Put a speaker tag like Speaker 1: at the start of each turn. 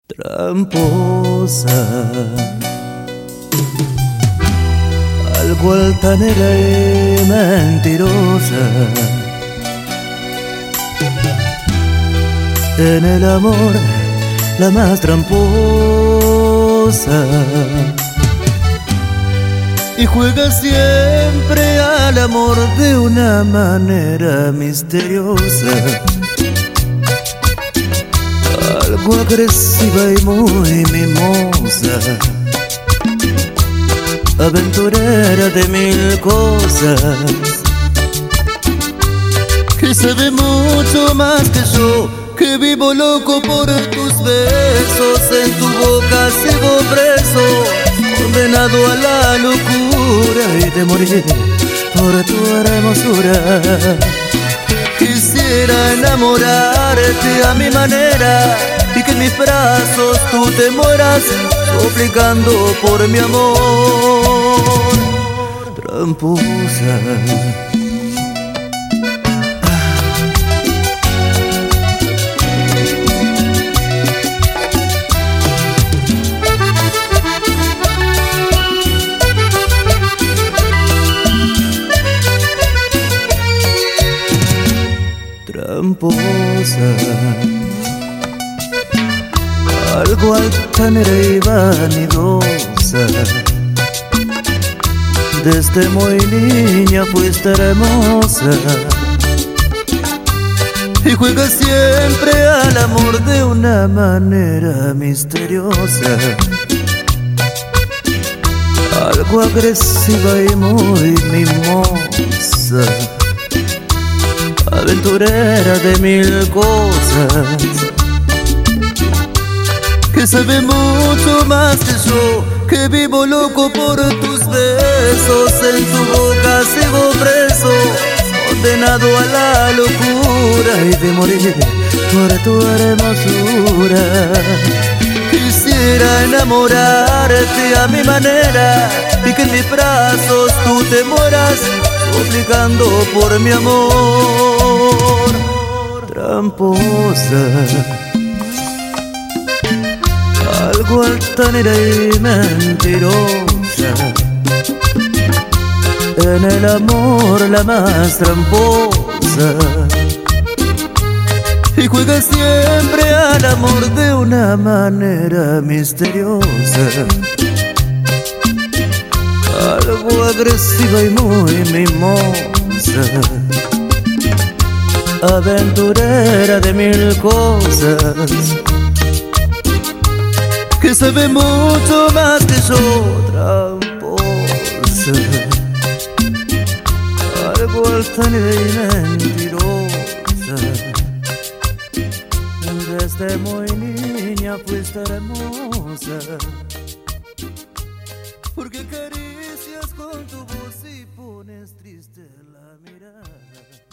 Speaker 1: Tramposa, algo altanera y mentirosa. En el amor, la más tramposa. Y juega siempre al amor de una manera misteriosa, algo agresiva y muy mimosa, aventurera de mil cosas, que sabe mucho más que yo, que vivo loco por tus besos. En tu boca sigo preso, condenado a la locura y de morir por tu hermosura. Quisiera enamorarte a mi manera y que en mis brazos tú te mueras, suplicando por mi amor. Tramposa, tramposa, algo altanera y vanidosa. Desde muy niña fuiste hermosa y juegas siempre al amor de una manera misteriosa, algo agresiva y muy mimosa, aventurera de mil cosas, que sabe mucho más que yo, que vivo loco por tus besos. En tu boca sigo preso, condenado a la locura y de morir por tu hermosura. Quisiera enamorarte a mi manera y que en mis brazos tú te mueras, suplicando por mi amor. Tramposa, algo altanera y mentirosa. En el amor la más tramposa. Y juega siempre al amor de una manera misteriosa, algo agresiva y muy mimosa, aventurera de mil cosas, que sabe mucho más que yo. Tramposa, algo altanera y mentirosa. Desde muy niña fuiste hermosa, porque acaricias con tu voz y pones triste la mirada.